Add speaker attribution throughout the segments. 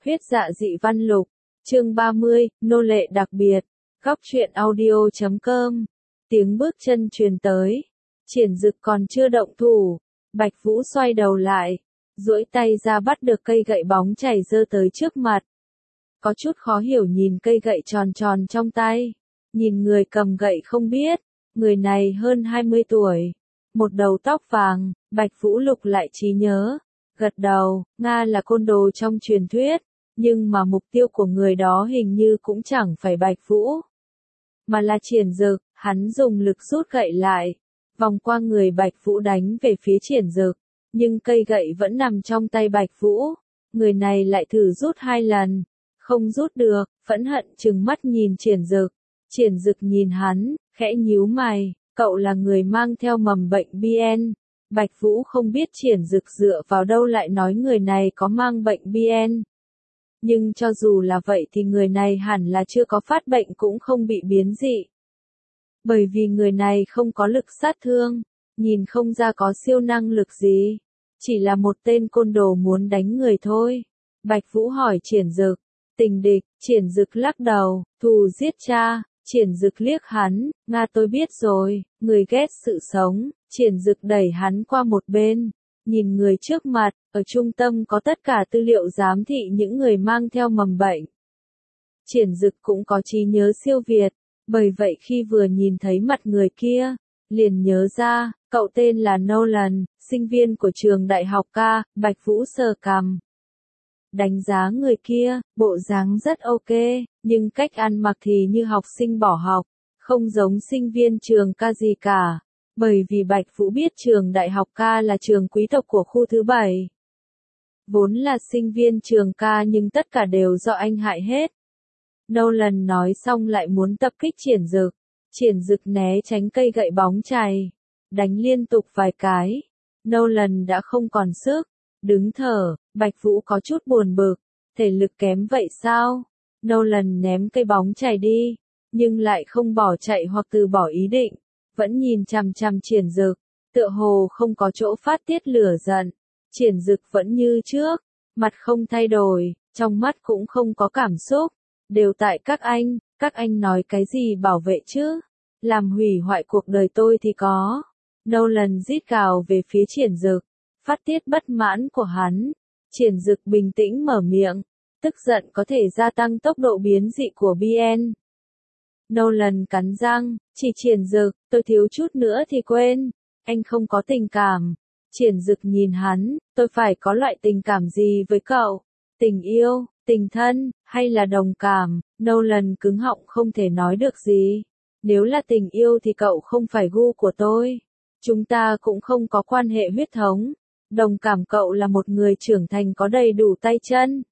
Speaker 1: Huyết dạ dị văn lục, chương 30, nô lệ đặc biệt, góc truyện audio.com, tiếng bước chân truyền tới, Triển Dực còn chưa động thủ, Bạch Vũ xoay đầu lại, duỗi tay ra bắt được cây gậy bóng chảy giơ tới trước mặt. Có chút khó hiểu nhìn cây gậy tròn tròn trong tay, nhìn người cầm gậy không biết, người này hơn 20 tuổi, một đầu tóc vàng, Bạch Vũ lục lại trí nhớ, gật đầu, Nga là côn đồ trong truyền thuyết, nhưng mà mục tiêu của người đó hình như cũng chẳng phải Bạch Vũ, mà là Triển Dực. Hắn dùng lực rút gậy lại, vòng qua người Bạch Vũ đánh về phía Triển Dực, nhưng cây gậy vẫn nằm trong tay Bạch Vũ, người này lại thử rút 2 lần, không rút được, phẫn hận trừng mắt nhìn Triển Dực nhìn hắn, khẽ nhíu mày, cậu là người mang theo mầm bệnh BN. Bạch Vũ không biết Triển Dực dựa vào đâu lại nói người này có mang bệnh BN. Nhưng cho dù là vậy thì người này hẳn là chưa có phát bệnh cũng không bị biến dị. Bởi vì người này không có lực sát thương, nhìn không ra có siêu năng lực gì, chỉ là một tên côn đồ muốn đánh người thôi. Bạch Vũ hỏi Triển Dực, tình địch, Triển Dực lắc đầu, thù giết cha. Triển Dực liếc hắn, Nga tôi biết rồi, người ghét sự sống. Triển Dực đẩy hắn qua một bên, nhìn người trước mặt, ở trung tâm có tất cả tư liệu giám thị những người mang theo mầm bệnh. Triển Dực cũng có trí nhớ siêu việt, bởi vậy khi vừa nhìn thấy mặt người kia, liền nhớ ra, cậu tên là Nolan, sinh viên của trường đại học K. Bạch Vũ sờ cằm. Đánh giá người kia, bộ dáng rất ok, nhưng cách ăn mặc thì như học sinh bỏ học, không giống sinh viên trường K gì cả. Bởi vì Bạch Vũ biết trường đại học K là trường quý tộc của khu thứ 7. Vốn là sinh viên trường K nhưng tất cả đều do anh hại hết. Nolan nói xong lại muốn tập kích Triển Dực. Triển Dực né tránh cây gậy bóng chày, đánh liên tục vài cái. Nolan đã không còn sức, đứng thở. Bạch Vũ có chút buồn bực, thể lực kém vậy sao? Nolan ném cây bóng chày đi, nhưng lại không bỏ chạy hoặc từ bỏ ý định, vẫn nhìn chằm chằm Triển Dực, tựa hồ không có chỗ phát tiết lửa giận. Triển Dực vẫn như trước, mặt không thay đổi, trong mắt cũng không có cảm xúc, đều tại các anh nói cái gì bảo vệ chứ? Làm hủy hoại cuộc đời tôi thì có. Nolan rít gào về phía Triển Dực, phát tiết bất mãn của hắn. Triển Dực bình tĩnh mở miệng, tức giận có thể gia tăng tốc độ biến dị của BN. Nolan cắn răng, chỉ Triển Dực, tôi thiếu chút nữa thì quên, anh không có tình cảm. Triển Dực nhìn hắn, tôi phải có loại tình cảm gì với cậu? Tình yêu, tình thân, hay là đồng cảm? Nolan cứng họng không thể nói được gì. Nếu là tình yêu thì cậu không phải gu của tôi. Chúng ta cũng không có quan hệ huyết thống. Đồng cảm cậu là một người trưởng thành có đầy đủ tay chân.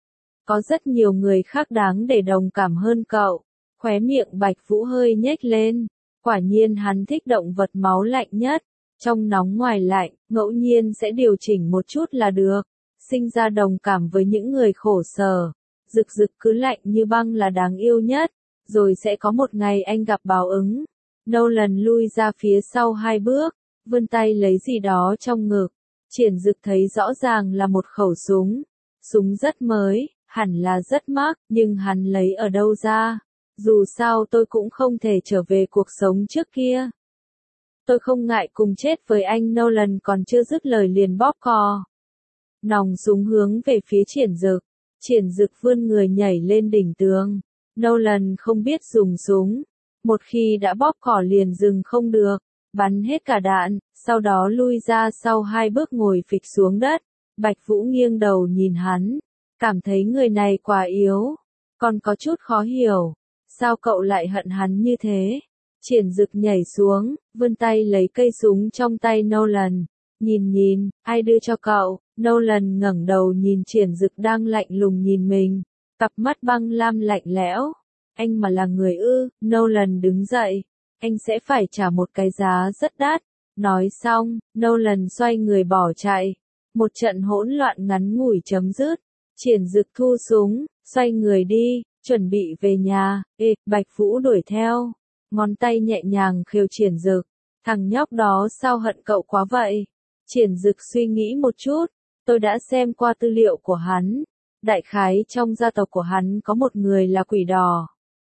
Speaker 1: Có rất nhiều người khác đáng để đồng cảm hơn cậu. Khóe miệng Bạch Vũ hơi nhếch lên. Quả nhiên hắn thích động vật máu lạnh nhất. Trong nóng ngoài lạnh, ngẫu nhiên sẽ điều chỉnh một chút là được. Sinh ra đồng cảm với những người khổ sở. Dực Dực cứ lạnh như băng là đáng yêu nhất. Rồi sẽ có một ngày anh gặp báo ứng. Nolan lui ra phía sau 2 bước, vươn tay lấy gì đó trong ngực. Triển Dực thấy rõ ràng là một khẩu súng. Súng rất mới, hẳn là rất mắc, nhưng hắn lấy ở đâu ra? Dù sao tôi cũng không thể trở về cuộc sống trước kia. Tôi không ngại cùng chết với anh. Nolan còn chưa dứt lời liền bóp cò. Nòng súng hướng về phía Triển Dực. Triển Dực vươn người nhảy lên đỉnh tường. Nolan không biết dùng súng. Một khi đã bóp cò liền dừng không được. Bắn hết cả đạn, sau đó lui ra sau 2 bước ngồi phịch xuống đất. Bạch Vũ nghiêng đầu nhìn hắn. Cảm thấy người này quá yếu. Còn có chút khó hiểu. Sao cậu lại hận hắn như thế? Triển Dực nhảy xuống, vươn tay lấy cây súng trong tay Nolan. Nhìn, ai đưa cho cậu? Nolan ngẩng đầu nhìn Triển Dực đang lạnh lùng nhìn mình. Cặp mắt băng lam lạnh lẽo. Anh mà là người ư? Nolan đứng dậy. Anh sẽ phải trả một cái giá rất đắt. Nói xong, Nolan xoay người bỏ chạy. Một trận hỗn loạn ngắn ngủi chấm dứt. Triển Dực thu súng, xoay người đi, chuẩn bị về nhà. Bạch Vũ đuổi theo. Ngón tay nhẹ nhàng khều Triển Dực. Thằng nhóc đó sao hận cậu quá vậy? Triển Dực suy nghĩ một chút. Tôi đã xem qua tư liệu của hắn. Đại khái trong gia tộc của hắn có một người là quỷ đỏ.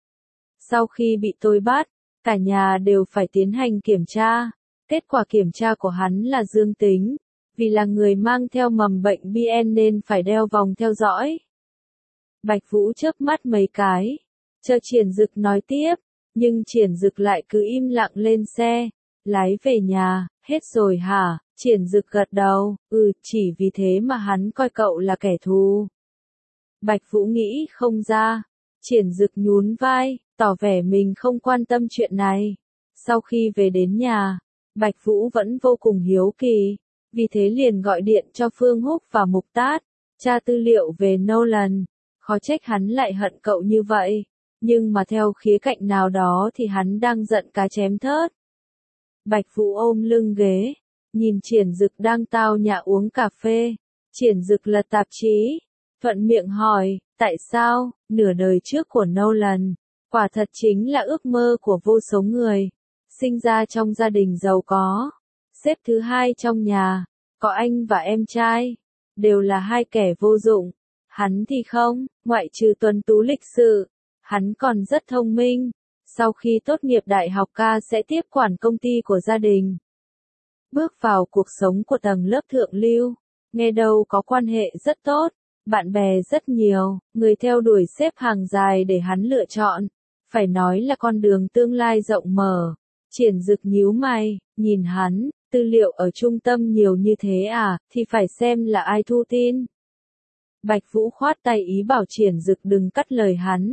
Speaker 1: Sau khi bị tôi bắt, cả nhà đều phải tiến hành kiểm tra. Kết quả kiểm tra của hắn là dương tính, vì là người mang theo mầm bệnh BN nên phải đeo vòng theo dõi. Bạch Vũ chớp mắt mấy cái, chờ Triển Dực nói tiếp, nhưng Triển Dực lại cứ im lặng lên xe, lái về nhà. Hết rồi hả? Triển Dực gật đầu, chỉ vì thế mà hắn coi cậu là kẻ thù. Bạch Vũ nghĩ không ra. Triển Dực nhún vai, tỏ vẻ mình không quan tâm chuyện này. Sau khi về đến nhà, Bạch Vũ vẫn vô cùng hiếu kỳ, vì thế liền gọi điện cho Phương Húc và Mục Tát, tra tư liệu về Nolan. Khó trách hắn lại hận cậu như vậy, nhưng mà theo khía cạnh nào đó thì hắn đang giận cá chém thớt. Bạch Vũ ôm lưng ghế, nhìn Triển Dực đang tao nhã uống cà phê. Triển Dực lật tạp chí, thuận miệng hỏi, tại sao, nửa đời trước của Nolan, quả thật chính là ước mơ của vô số người. Sinh ra trong gia đình giàu có, xếp thứ hai trong nhà, có anh và em trai, đều là hai kẻ vô dụng. Hắn thì không, ngoại trừ tuấn tú lịch sự, hắn còn rất thông minh. Sau khi tốt nghiệp đại học ca sẽ tiếp quản công ty của gia đình. Bước vào cuộc sống của tầng lớp thượng lưu, nghe đâu có quan hệ rất tốt, bạn bè rất nhiều, người theo đuổi xếp hàng dài để hắn lựa chọn. Phải nói là con đường tương lai rộng mở. Triển Dực nhíu mày, nhìn hắn, tư liệu ở trung tâm nhiều như thế à, thì phải xem là ai thu tin. Bạch Vũ khoát tay ý bảo Triển Dực đừng cắt lời hắn.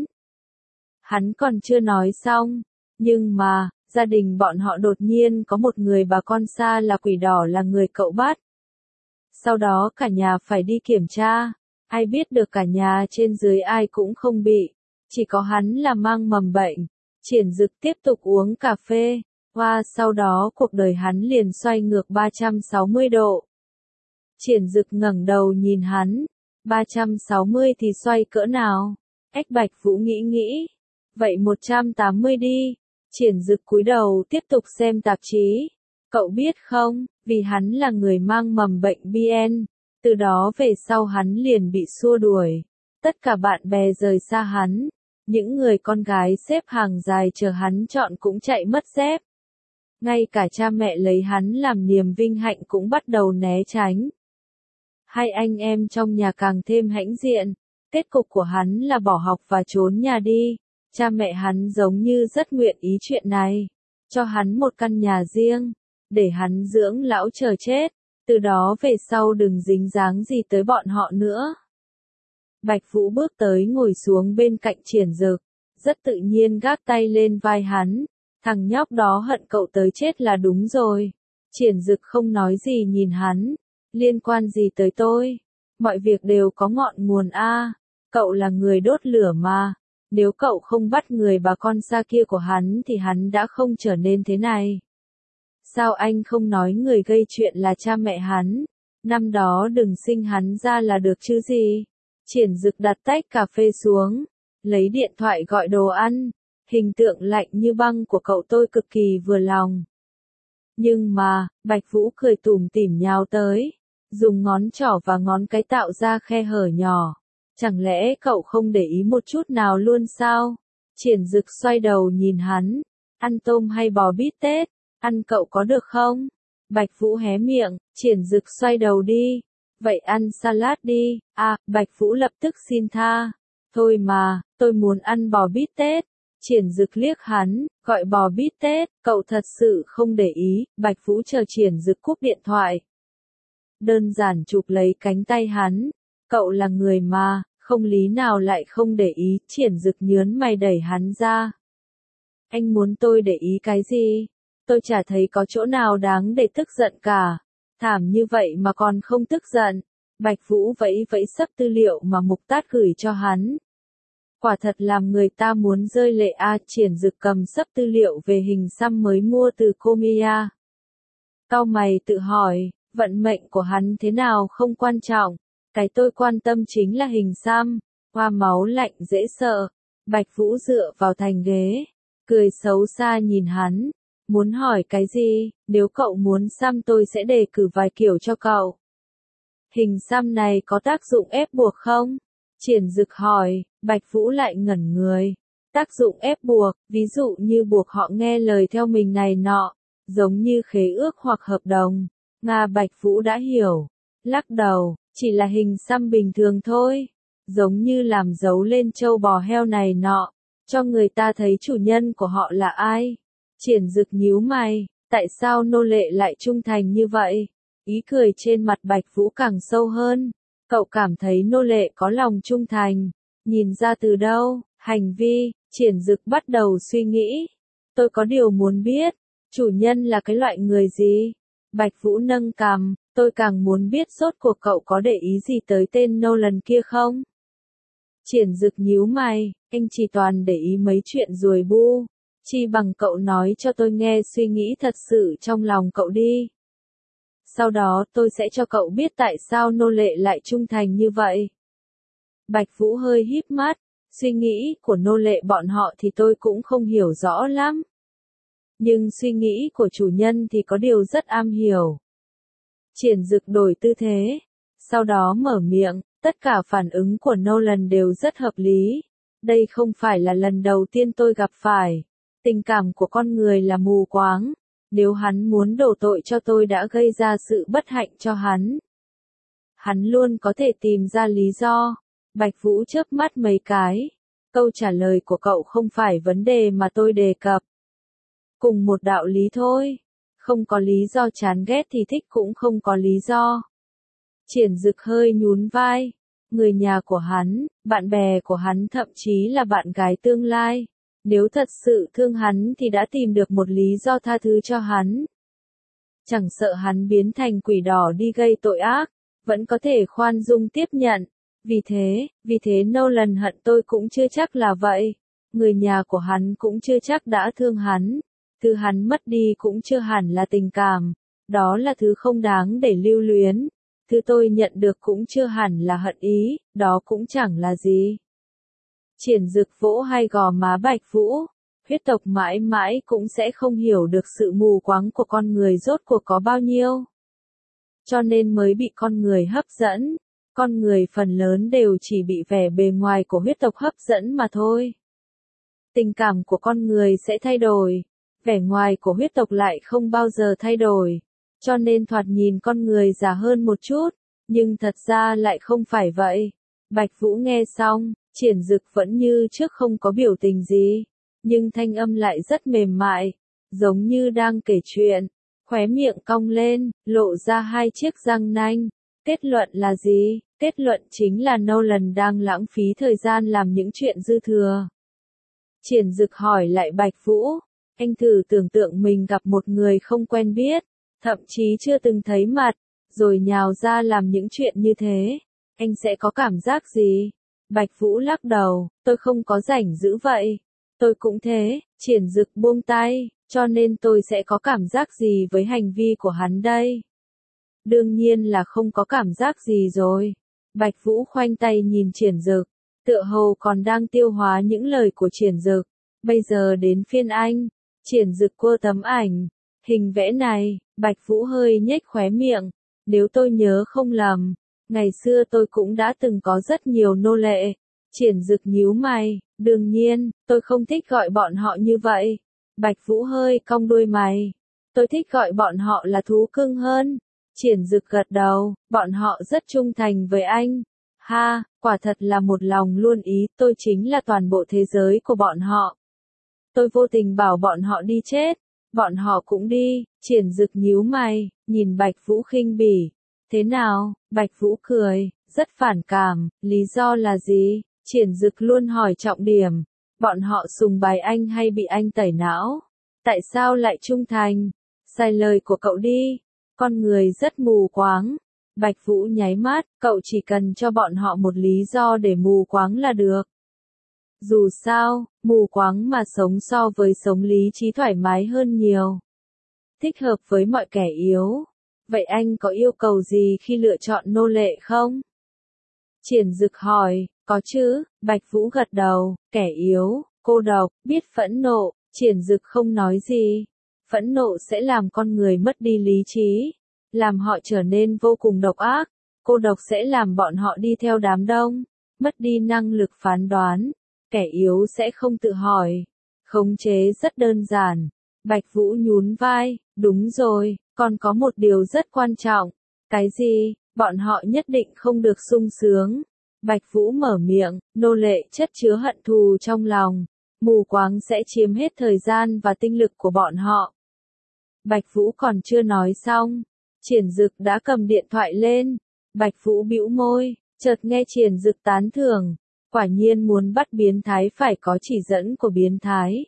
Speaker 1: Hắn còn chưa nói xong, nhưng mà, gia đình bọn họ đột nhiên có một người bà con xa là quỷ đỏ là người cậu bắt. Sau đó cả nhà phải đi kiểm tra, ai biết được cả nhà trên dưới ai cũng không bị, chỉ có hắn là mang mầm bệnh. Triển Dực tiếp tục uống cà phê, sau đó cuộc đời hắn liền xoay ngược 360 độ. Triển Dực ngẩng đầu nhìn hắn, 360 thì xoay cỡ nào? Bạch Vũ nghĩ, vậy 180 đi. Triển Dực cúi đầu tiếp tục xem tạp chí. Cậu biết không, vì hắn là người mang mầm bệnh BN, từ đó về sau hắn liền bị xua đuổi. Tất cả bạn bè rời xa hắn, những người con gái xếp hàng dài chờ hắn chọn cũng chạy mất dép. Ngay cả cha mẹ lấy hắn làm niềm vinh hạnh cũng bắt đầu né tránh. Hai anh em trong nhà càng thêm hãnh diện, kết cục của hắn là bỏ học và trốn nhà đi. Cha mẹ hắn giống như rất nguyện ý chuyện này, cho hắn một căn nhà riêng, để hắn dưỡng lão chờ chết, từ đó về sau đừng dính dáng gì tới bọn họ nữa. Bạch Vũ bước tới ngồi xuống bên cạnh Triển Dực, rất tự nhiên gác tay lên vai hắn, thằng nhóc đó hận cậu tới chết là đúng rồi. Triển Dực không nói gì nhìn hắn, liên quan gì tới tôi, mọi việc đều có ngọn nguồn a, cậu là người đốt lửa mà. Nếu cậu không bắt người bà con xa kia của hắn thì hắn đã không trở nên thế này. Sao anh không nói người gây chuyện là cha mẹ hắn? Năm đó đừng sinh hắn ra là được chứ gì? Triển Dực đặt tách cà phê xuống, lấy điện thoại gọi đồ ăn. Hình tượng lạnh như băng của cậu tôi cực kỳ vừa lòng. Nhưng mà, Bạch Vũ cười tủm tỉm nhào tới, dùng ngón trỏ và ngón cái tạo ra khe hở nhỏ. Chẳng lẽ cậu không để ý một chút nào luôn sao? Triển Dực xoay đầu nhìn hắn, ăn tôm hay bò bít tết, ăn cậu có được không? Bạch Vũ hé miệng, Triển Dực xoay đầu đi, vậy ăn salad đi. Bạch Vũ lập tức xin tha, thôi mà, tôi muốn ăn bò bít tết. Triển Dực liếc hắn, gọi bò bít tết, cậu thật sự không để ý. Bạch Vũ chờ Triển Dực cúp điện thoại, đơn giản chụp lấy cánh tay hắn. Cậu là người mà, không lý nào lại không để ý. Triển Dực nhớn mày đẩy hắn ra. Anh muốn tôi để ý cái gì? Tôi chả thấy có chỗ nào đáng để tức giận cả. Thảm như vậy mà còn không tức giận. Bạch Vũ vẫy vẫy xấp tư liệu mà Mục Tát gửi cho hắn. Quả thật làm người ta muốn rơi lệ Triển Dực cầm xấp tư liệu về hình xăm mới mua từ Komiya. Cau mày tự hỏi, vận mệnh của hắn thế nào không quan trọng. Cái tôi quan tâm chính là hình xăm, hoa máu lạnh dễ sợ. Bạch Vũ dựa vào thành ghế, cười xấu xa nhìn hắn, muốn hỏi cái gì, nếu cậu muốn xăm tôi sẽ đề cử vài kiểu cho cậu. Hình xăm này có tác dụng ép buộc không? Triển Dực hỏi, Bạch Vũ lại ngẩn người. Tác dụng ép buộc, ví dụ như buộc họ nghe lời theo mình này nọ, giống như khế ước hoặc hợp đồng. Bạch Vũ đã hiểu. Lắc đầu, chỉ là hình xăm bình thường thôi. Giống như làm dấu lên trâu bò heo này nọ, cho người ta thấy chủ nhân của họ là ai. Triển Dực nhíu mày, tại sao nô lệ lại trung thành như vậy? Ý cười trên mặt Bạch Vũ càng sâu hơn. Cậu cảm thấy nô lệ có lòng trung thành. Nhìn ra từ đâu? Hành vi. Triển Dực bắt đầu suy nghĩ. Tôi có điều muốn biết. Chủ nhân là cái loại người gì? Bạch Vũ nâng cằm. Tôi càng muốn biết rốt cuộc cậu có để ý gì tới tên Nolan kia không? Triển Dực nhíu mày. Anh chỉ toàn để ý mấy chuyện ruồi bu. Chi bằng cậu nói cho tôi nghe suy nghĩ thật sự trong lòng cậu đi. Sau đó tôi sẽ cho cậu biết tại sao nô lệ lại trung thành như vậy. Bạch Vũ hơi híp mắt. Suy nghĩ của nô lệ bọn họ thì tôi cũng không hiểu rõ lắm. Nhưng suy nghĩ của chủ nhân thì có điều rất am hiểu. Triển Dực đổi tư thế. Sau đó mở miệng, tất cả phản ứng của Nolan đều rất hợp lý. Đây không phải là lần đầu tiên tôi gặp phải. Tình cảm của con người là mù quáng. Nếu hắn muốn đổ tội cho tôi đã gây ra sự bất hạnh cho hắn, hắn luôn có thể tìm ra lý do. Bạch Vũ chớp mắt mấy cái. Câu trả lời của cậu không phải vấn đề mà tôi đề cập. Cùng một đạo lý thôi. Không có lý do chán ghét thì thích cũng không có lý do. Triển Dực hơi nhún vai. Người nhà của hắn, bạn bè của hắn thậm chí là bạn gái tương lai. Nếu thật sự thương hắn thì đã tìm được một lý do tha thứ cho hắn. Chẳng sợ hắn biến thành quỷ đỏ đi gây tội ác, vẫn có thể khoan dung tiếp nhận. Vì thế Nolan hận tôi cũng chưa chắc là vậy. Người nhà của hắn cũng chưa chắc đã thương hắn. Thứ hắn mất đi cũng chưa hẳn là tình cảm. Đó là thứ không đáng để lưu luyến. Thứ tôi nhận được cũng chưa hẳn là hận ý, đó cũng chẳng là gì. Triển Dực vỗ hai gò má Bạch Vũ. Huyết tộc mãi mãi cũng sẽ không hiểu được sự mù quáng của con người rốt cuộc có bao nhiêu. Cho nên mới bị con người hấp dẫn. Con người phần lớn đều chỉ bị vẻ bề ngoài của huyết tộc hấp dẫn mà thôi. Tình cảm của con người sẽ thay đổi. Vẻ ngoài của huyết tộc lại không bao giờ thay đổi. Cho nên thoạt nhìn con người già hơn một chút. Nhưng thật ra lại không phải vậy. Bạch Vũ nghe xong. Triển Dực vẫn như trước không có biểu tình gì, nhưng thanh âm lại rất mềm mại, giống như đang kể chuyện, khóe miệng cong lên, lộ ra hai chiếc răng nanh. Kết luận là gì? Kết luận chính là Nolan đang lãng phí thời gian làm những chuyện dư thừa. Triển Dực hỏi lại Bạch Vũ, anh thử tưởng tượng mình gặp một người không quen biết, thậm chí chưa từng thấy mặt, rồi nhào ra làm những chuyện như thế, anh sẽ có cảm giác gì? Bạch Vũ lắc đầu, tôi không có rảnh giữ vậy. Tôi cũng thế. Triển Dực buông tay, cho nên tôi sẽ có cảm giác gì với hành vi của hắn đây? Đương nhiên là không có cảm giác gì rồi. Bạch Vũ khoanh tay nhìn Triển Dực, tựa hồ còn đang tiêu hóa những lời của Triển Dực. Bây giờ đến phiên anh. Triển Dực quơ tấm ảnh. Hình vẽ này, Bạch Vũ hơi nhếch khóe miệng. Nếu tôi nhớ không lầm, ngày xưa tôi cũng đã từng có rất nhiều nô lệ. Triển Dực nhíu mày, đương nhiên, tôi không thích gọi bọn họ như vậy. Bạch Vũ hơi cong đuôi mày. Tôi thích gọi bọn họ là thú cưng hơn. Triển Dực gật đầu, bọn họ rất trung thành với anh. Ha, quả thật là một lòng luôn ý, tôi chính là toàn bộ thế giới của bọn họ. Tôi vô tình bảo bọn họ đi chết. Bọn họ cũng đi. Triển Dực nhíu mày, nhìn Bạch Vũ khinh bỉ. Thế nào? Bạch Vũ cười, rất phản cảm, lý do là gì? Triển Dực luôn hỏi trọng điểm. Bọn họ sùng bái anh hay bị anh tẩy não? Tại sao lại trung thành? Sai lời của cậu đi. Con người rất mù quáng. Bạch Vũ nháy mắt, cậu chỉ cần cho bọn họ một lý do để mù quáng là được. Dù sao, mù quáng mà sống so với sống lý trí thoải mái hơn nhiều. Thích hợp với mọi kẻ yếu. Vậy anh có yêu cầu gì khi lựa chọn nô lệ không? Triển Dực hỏi, có chứ. Bạch Vũ gật đầu, kẻ yếu, cô độc, biết phẫn nộ. Triển Dực không nói gì. Phẫn nộ sẽ làm con người mất đi lý trí, làm họ trở nên vô cùng độc ác. Cô độc sẽ làm bọn họ đi theo đám đông. mất đi năng lực phán đoán, kẻ yếu sẽ không tự hỏi. Khống chế rất đơn giản. Bạch Vũ nhún vai, đúng rồi, còn có một điều rất quan trọng. Cái gì? Bọn họ nhất định không được sung sướng. Bạch Vũ mở miệng, nô lệ chất chứa hận thù trong lòng. Mù quáng sẽ chiếm hết thời gian và tinh lực của bọn họ. Bạch Vũ còn chưa nói xong. Triển Dực đã cầm điện thoại lên. Bạch Vũ bĩu môi, chợt nghe Triển Dực tán thưởng. Quả nhiên muốn bắt biến thái phải có chỉ dẫn của biến thái.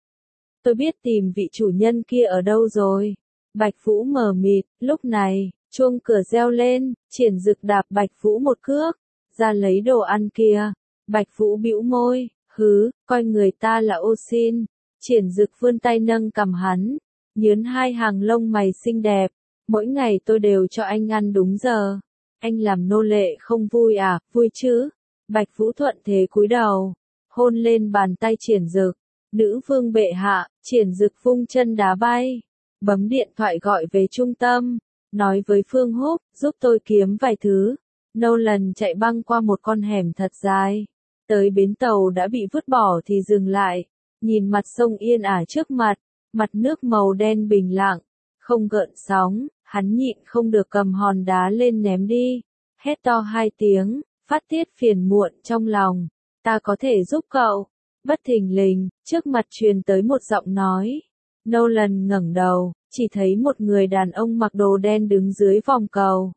Speaker 1: Tôi biết tìm vị chủ nhân kia ở đâu rồi. Bạch Vũ mờ mịt, lúc này, chuông cửa reo lên, Triển Dực đạp Bạch Vũ một cước, ra lấy đồ ăn kia. Bạch Vũ bĩu môi, coi người ta là ô xin. Triển Dực vươn tay nâng cằm hắn, nhướn hai hàng lông mày xinh đẹp. Mỗi ngày tôi đều cho anh ăn đúng giờ. Anh làm nô lệ không vui à? Vui chứ? Bạch Vũ thuận thế cúi đầu, hôn lên bàn tay Triển Dực. Nữ vương bệ hạ. Triển Dực vung chân đá bay, bấm điện thoại gọi về trung tâm, nói với Phương Húc, giúp tôi kiếm vài thứ. Nolan chạy băng qua một con hẻm thật dài, tới bến tàu đã bị vứt bỏ thì dừng lại, nhìn mặt sông yên ả trước mặt, mặt nước màu đen bình lặng, không gợn sóng, hắn nhịn không được cầm hòn đá lên ném đi, hét to hai tiếng, phát tiết phiền muộn trong lòng, ta có thể giúp cậu. Bất thình lình, trước mặt truyền tới một giọng nói. Nolan ngẩng đầu, chỉ thấy một người đàn ông mặc đồ đen đứng dưới vòng cầu.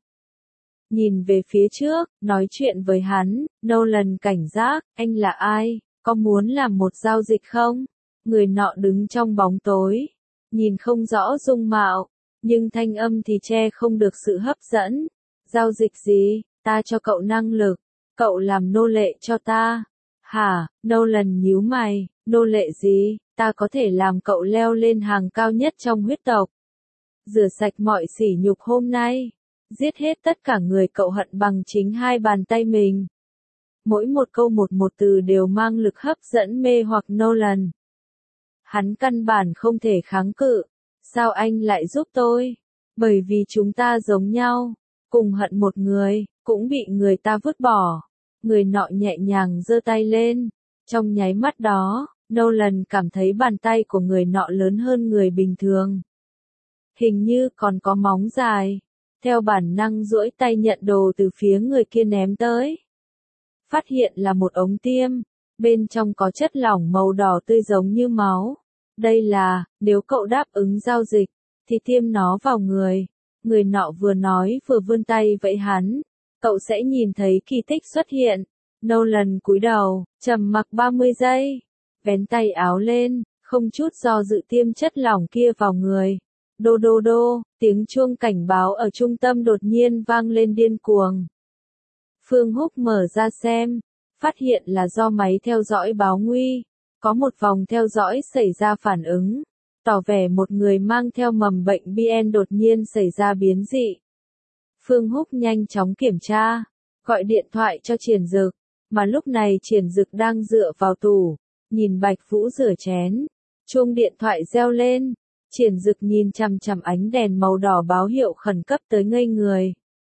Speaker 1: Nhìn về phía trước, nói chuyện với hắn, Nolan cảnh giác, anh là ai, có muốn làm một giao dịch không? Người nọ đứng trong bóng tối, nhìn không rõ dung mạo, nhưng thanh âm thì che không được sự hấp dẫn. Giao dịch gì? Ta cho cậu năng lực, cậu làm nô lệ cho ta. Hả? Nolan nhíu mày, nô lệ gì? Ta có thể làm cậu leo lên hàng cao nhất trong huyết tộc. Rửa sạch mọi sỉ nhục hôm nay. Giết hết tất cả người cậu hận bằng chính hai bàn tay mình. Mỗi một câu một từ đều mang lực hấp dẫn mê hoặc Nolan. Hắn căn bản không thể kháng cự. Sao anh lại giúp tôi? Bởi vì chúng ta giống nhau. Cùng hận một người, cũng bị người ta vứt bỏ. Người nọ nhẹ nhàng giơ tay lên. Trong nháy mắt đó, Nolan cảm thấy bàn tay của người nọ lớn hơn người bình thường. Hình như còn có móng dài. Theo bản năng duỗi tay nhận đồ từ phía người kia ném tới. Phát hiện là một ống tiêm. Bên trong có chất lỏng màu đỏ tươi giống như máu. Đây là, nếu cậu đáp ứng giao dịch, thì tiêm nó vào người. Người nọ vừa nói vừa vươn tay vẫy hắn. Cậu sẽ nhìn thấy kỳ tích xuất hiện. Nolan cúi đầu, trầm mặc 30 giây. Vén tay áo lên, không chút do dự tiêm chất lỏng kia vào người. Đô đô đô, tiếng chuông cảnh báo ở trung tâm đột nhiên vang lên điên cuồng. Phương Húc mở ra xem, phát hiện là do máy theo dõi báo nguy. Có một vòng theo dõi xảy ra phản ứng, tỏ vẻ một người mang theo mầm bệnh BN đột nhiên xảy ra biến dị. Phương Húc nhanh chóng kiểm tra, gọi điện thoại cho Triển Dực, mà lúc này Triển Dực đang dựa vào tủ, nhìn Bạch Vũ rửa chén. Chuông điện thoại reo lên, Triển Dực nhìn chằm chằm ánh đèn màu đỏ báo hiệu khẩn cấp tới ngây người.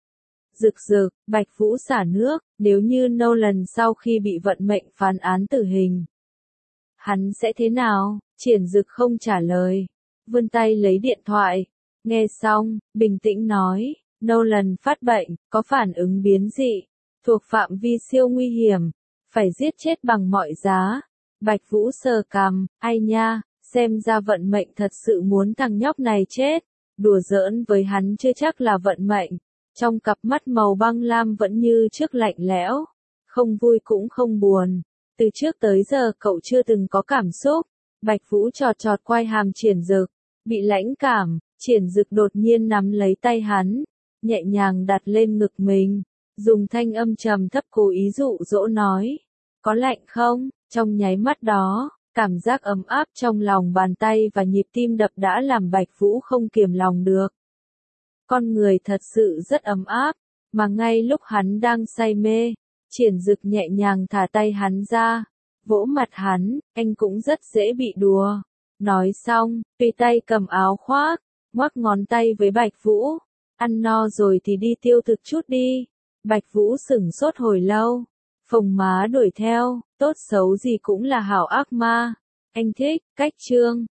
Speaker 1: Dực Dực, Bạch Vũ xả nước, nếu như Nolan sau khi bị vận mệnh phán án tử hình, hắn sẽ thế nào? Triển Dực không trả lời, vươn tay lấy điện thoại, nghe xong, bình tĩnh nói, Nolan phát bệnh, có phản ứng biến dị, thuộc phạm vi siêu nguy hiểm, phải giết chết bằng mọi giá. Bạch Vũ sờ cằm, ai nha, xem ra vận mệnh thật sự muốn thằng nhóc này chết, đùa giỡn với hắn chưa chắc là vận mệnh. Trong cặp mắt màu băng lam vẫn như trước lạnh lẽo, không vui cũng không buồn. Từ trước tới giờ cậu chưa từng có cảm xúc. Bạch Vũ chọt chọt quai hàm Triển Dực, bị lãnh cảm, Triển Dực đột nhiên nắm lấy tay hắn, nhẹ nhàng đặt lên ngực mình, dùng thanh âm trầm thấp cố ý dụ dỗ nói, có lạnh không? Trong nháy mắt đó, cảm giác ấm áp trong lòng bàn tay và nhịp tim đập đã làm Bạch Vũ không kiềm lòng được. Con người thật sự rất ấm áp, mà ngay lúc hắn đang say mê, Triển Dực nhẹ nhàng thả tay hắn ra, vỗ mặt hắn, anh cũng rất dễ bị đùa. Nói xong, tùy tay cầm áo khoác, ngoắc ngón tay với Bạch Vũ, ăn no rồi thì đi tiêu thực chút đi. Bạch Vũ sửng sốt hồi lâu, Phồng má đuổi theo, tốt xấu gì cũng là hảo ác ma. Anh thích, cách chương.